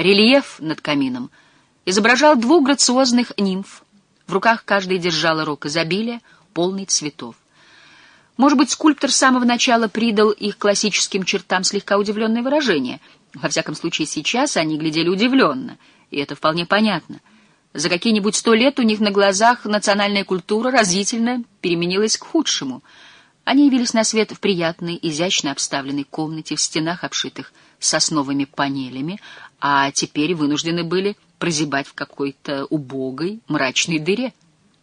Рельеф над камином изображал 2 грациозных нимф. В руках каждая держала рог изобилия, полный цветов. Может быть, скульптор с самого начала придал их классическим чертам слегка удивленное выражение. Во всяком случае, сейчас они глядели удивленно, и это вполне понятно. За какие-нибудь 100 лет у них на глазах национальная культура разительно переменилась к худшему. Они явились на свет в приятной, изящно обставленной комнате, в стенах, обшитых сосновыми панелями, а теперь вынуждены были прозябать в какой-то убогой, мрачной дыре.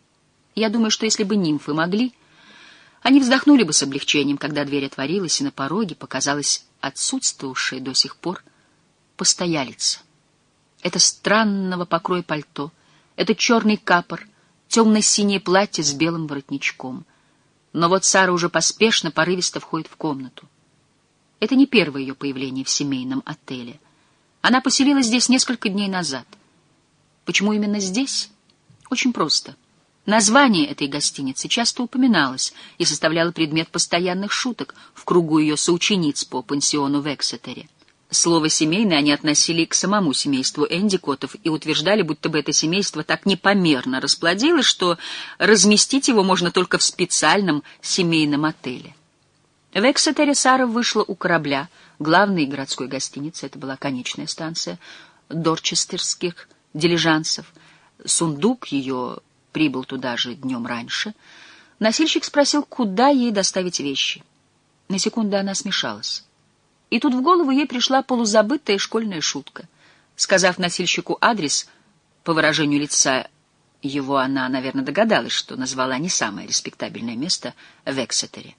Я думаю, что если бы нимфы могли, они вздохнули бы с облегчением, когда дверь отворилась, и на пороге показалась отсутствовавшая до сих пор постоялица. Это странного покроя пальто, это черный капор, темно-синее платье с белым воротничком. Но вот Сара уже поспешно, порывисто входит в комнату. Это не первое ее появление в семейном отеле. Она поселилась здесь несколько дней назад. Почему именно здесь? Очень просто. Название этой гостиницы часто упоминалось и составляло предмет постоянных шуток в кругу ее соучениц по пансиону в Эксетере. Слово «семейное» они относили к самому семейству Эндикотов и утверждали, будто бы это семейство так непомерно расплодилось, что разместить его можно только в специальном семейном отеле. В Эксетере Сара вышла у корабля, главной городской гостиницы, это была конечная станция дорчестерских дилижансов. Сундук ее прибыл туда же днем раньше. Носильщик спросил, куда ей доставить вещи. На секунду она смешалась. И тут в голову ей пришла полузабытая школьная шутка. Сказав носильщику адрес, по выражению лица его она, наверное, догадалась, что назвала не самое респектабельное место в Эксетере.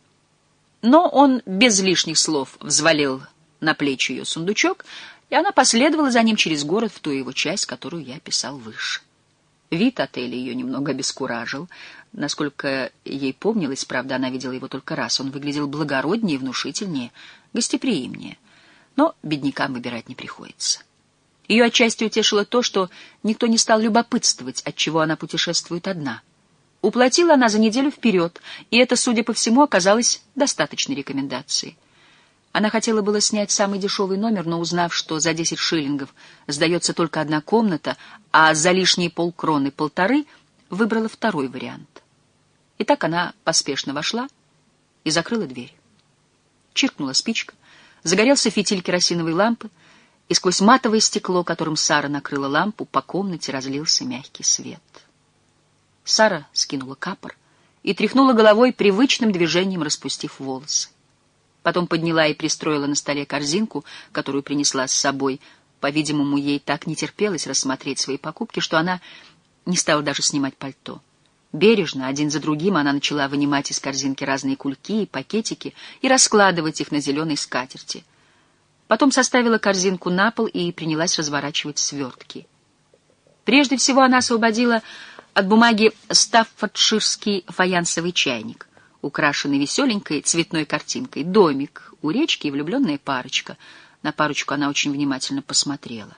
Но он без лишних слов взвалил на плечи ее сундучок, и она последовала за ним через город в ту его часть, которую я описал выше. Вид отеля ее немного обескуражил. Насколько ей помнилось, правда, она видела его только раз. Он выглядел благороднее, внушительнее, гостеприимнее. Но беднякам выбирать не приходится. Ее отчасти утешило то, что никто не стал любопытствовать, отчего она путешествует одна. Уплатила она за неделю вперед, и это, судя по всему, оказалось достаточной рекомендацией. Она хотела было снять самый дешевый номер, но, узнав, что за 10 шиллингов сдается только 1 комната, а за лишние 0,5 выбрала второй вариант. И так она поспешно вошла и закрыла дверь. Чиркнула спичка, загорелся фитиль керосиновой лампы, и сквозь матовое стекло, которым Сара накрыла лампу, по комнате разлился мягкий свет. Сара скинула капор и тряхнула головой, привычным движением распустив волосы. Потом подняла и пристроила на столе корзинку, которую принесла с собой. По-видимому, ей так не терпелось рассмотреть свои покупки, что она не стала даже снимать пальто. Бережно, один за другим, она начала вынимать из корзинки разные кульки и пакетики и раскладывать их на зеленой скатерти. Потом составила корзинку на пол и принялась разворачивать свертки. Прежде всего она освободила от бумаги стаффордширский фаянсовый чайник, украшенный веселенькой цветной картинкой, домик у речки и влюбленная парочка. На парочку она очень внимательно посмотрела.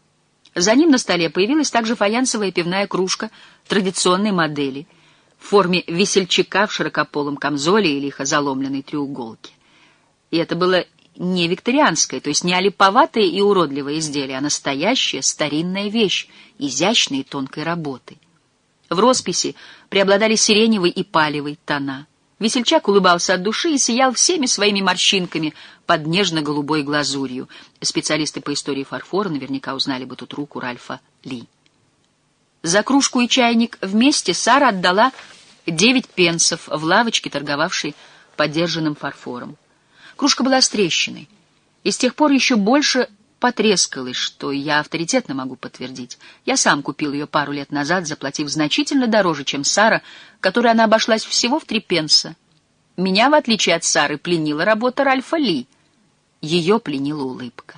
За ним на столе появилась также фаянсовая пивная кружка традиционной модели в форме весельчака в широкополом камзоле и лихо заломленной треуголке. И это было не викторианское, то есть не олиповатое и уродливое изделие, а настоящая старинная вещь, изящной и тонкой работы. В росписи преобладали сиреневый и палевый тона. Весельчак улыбался от души и сиял всеми своими морщинками под нежно-голубой глазурью. Специалисты по истории фарфора наверняка узнали бы тут руку Ральфа Ли. За кружку и чайник вместе Сара отдала 9 пенсов в лавочке, торговавшей подержанным фарфором. Кружка была с трещиной, и с тех пор еще больше потрескалась, что я авторитетно могу подтвердить. Я сам купил ее пару лет назад, заплатив значительно дороже, чем Сара, которой она обошлась всего в 3 пенса. Меня, в отличие от Сары, пленила работа Ральфа Ли. Ее пленила улыбка.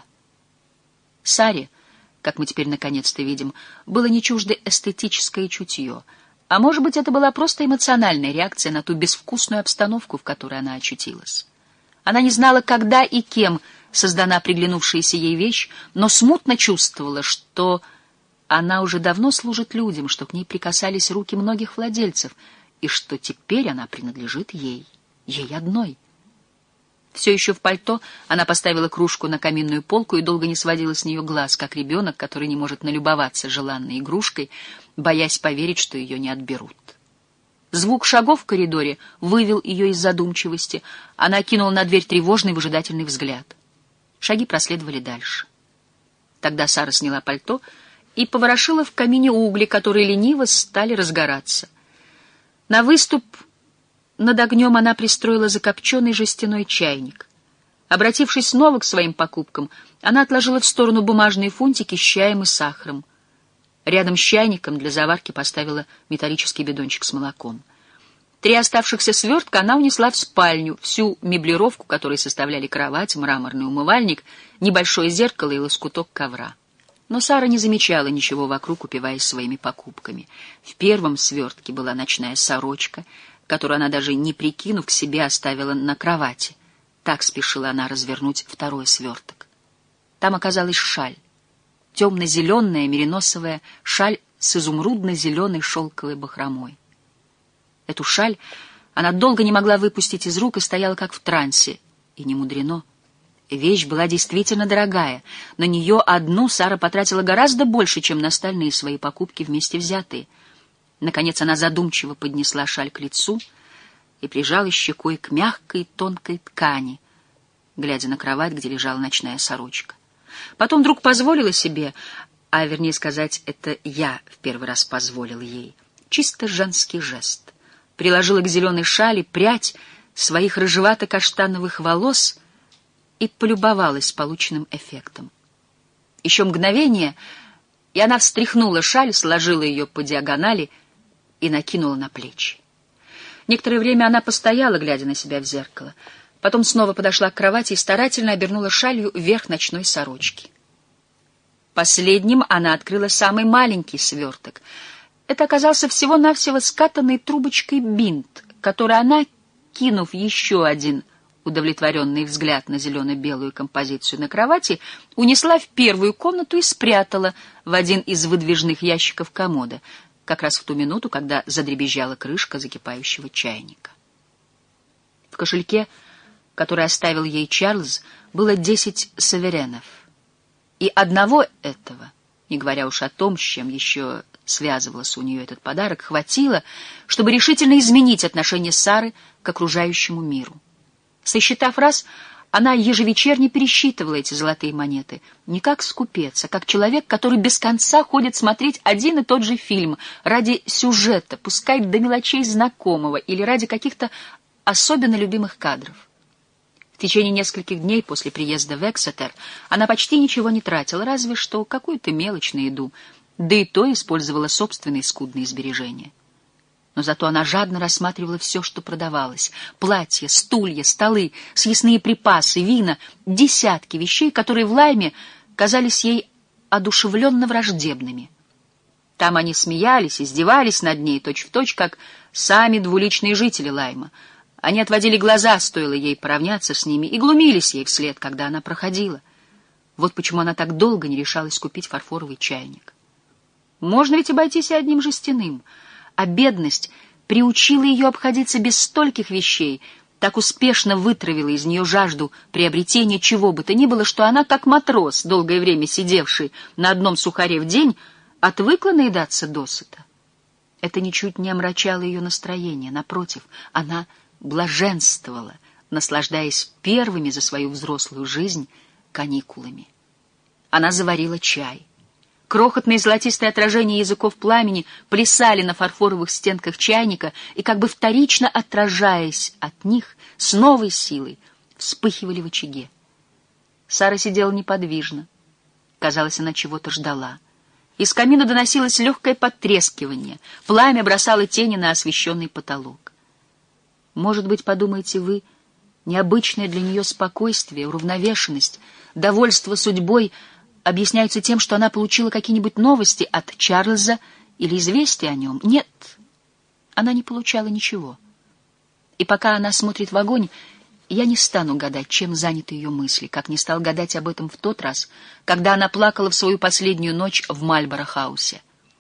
Саре, как мы теперь наконец-то видим, было не чуждо эстетическое чутье, а может быть, это была просто эмоциональная реакция на ту безвкусную обстановку, в которой она очутилась. Она не знала, когда и кем создана приглянувшаяся ей вещь, но смутно чувствовала, что она уже давно служит людям, что к ней прикасались руки многих владельцев, и что теперь она принадлежит ей одной. Все еще в пальто она поставила кружку на каминную полку и долго не сводила с нее глаз, как ребенок, который не может налюбоваться желанной игрушкой, боясь поверить, что ее не отберут. Звук шагов в коридоре вывел ее из задумчивости. Она кинула на дверь тревожный выжидательный взгляд. Шаги проследовали дальше. Тогда Сара сняла пальто и поворошила в камине угли, которые лениво стали разгораться. На выступ над огнем она пристроила закопченный жестяной чайник. Обратившись снова к своим покупкам, она отложила в сторону бумажные фунтики с чаем и сахаром. Рядом с чайником для заварки поставила металлический бидончик с молоком. 3 оставшихся свертка она унесла в спальню, всю меблировку, которой составляли кровать, мраморный умывальник, небольшое зеркало и лоскуток ковра. Но Сара не замечала ничего вокруг, упиваясь своими покупками. В первом свертке была ночная сорочка, которую она, даже не прикинув к себе, оставила на кровати. Так спешила она развернуть второй сверток. Там оказалась шаль. Темно-зеленая мериносовая шаль с изумрудно-зеленой шелковой бахромой. Эту шаль она долго не могла выпустить из рук и стояла как в трансе. И не мудрено. Вещь была действительно дорогая. На нее одну Сара потратила гораздо больше, чем на остальные свои покупки вместе взятые. Наконец она задумчиво поднесла шаль к лицу и прижала щекой к мягкой тонкой ткани, глядя на кровать, где лежала ночная сорочка. Потом вдруг позволила себе, а вернее сказать, это я в первый раз позволил ей, чисто женский жест. Приложила к зеленой шали прядь своих рыжевато-каштановых волос и полюбовалась полученным эффектом. Еще мгновение, и она встряхнула шаль, сложила ее по диагонали и накинула на плечи. Некоторое время она постояла, глядя на себя в зеркало. Потом снова подошла к кровати и старательно обернула шалью вверх ночной сорочки. Последним она открыла самый маленький сверток. Это оказался всего-навсего скатанной трубочкой бинт, который она, кинув еще один удовлетворенный взгляд на зелено-белую композицию на кровати, унесла в первую комнату и спрятала в один из выдвижных ящиков комода, как раз в ту минуту, когда задребезжала крышка закипающего чайника. В кошельке, который оставил ей Чарльз, было 10 саверенов. И одного этого, не говоря уж о том, с чем еще связывался у нее этот подарок, хватило, чтобы решительно изменить отношение Сары к окружающему миру. Сосчитав раз, она ежевечерне пересчитывала эти золотые монеты, не как скупец, а как человек, который без конца ходит смотреть один и тот же фильм ради сюжета, пускай до мелочей знакомого или ради каких-то особенно любимых кадров. В течение нескольких дней после приезда в Эксетер она почти ничего не тратила, разве что какую-то мелочь на еду, да и то использовала собственные скудные сбережения. Но зато она жадно рассматривала все, что продавалось: платья, стулья, столы, съестные припасы, вина, десятки вещей, которые в Лайме казались ей одушевленно враждебными. Там они смеялись, издевались над ней, точь-в-точь, как сами двуличные жители Лайма. Они отводили глаза, стоило ей поравняться с ними, и глумились ей вслед, когда она проходила. Вот почему она так долго не решалась купить фарфоровый чайник. Можно ведь обойтись и одним жестяным, а бедность приучила ее обходиться без стольких вещей, так успешно вытравила из нее жажду приобретения чего бы то ни было, что она, как матрос, долгое время сидевший на одном сухаре в день, отвыкла наедаться досыта. Это ничуть не омрачало ее настроение, напротив, она блаженствовала, наслаждаясь первыми за свою взрослую жизнь каникулами. Она заварила чай. Крохотные золотистые отражения языков пламени плясали на фарфоровых стенках чайника и, как бы вторично отражаясь от них, с новой силой вспыхивали в очаге. Сара сидела неподвижно. Казалось, она чего-то ждала. Из камина доносилось легкое потрескивание. Пламя бросало тени на освещенный потолок. Может быть, подумаете вы, необычное для нее спокойствие, уравновешенность, довольство судьбой объясняются тем, что она получила какие-нибудь новости от Чарльза или известия о нем? Нет, она не получала ничего. И пока она смотрит в огонь, я не стану гадать, чем заняты ее мысли, как не стал гадать об этом в тот раз, когда она плакала в свою последнюю ночь в Мальборо-хаусе.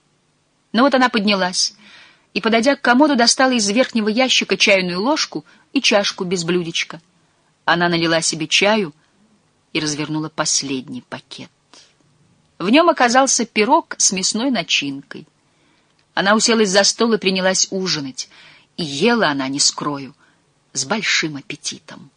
Но вот она поднялась и, подойдя к комоду, достала из верхнего ящика чайную ложку и чашку без блюдечка. Она налила себе чаю и развернула последний пакет. В нем оказался пирог с мясной начинкой. Она уселась за стол и принялась ужинать. И ела она, не скрою, с большим аппетитом.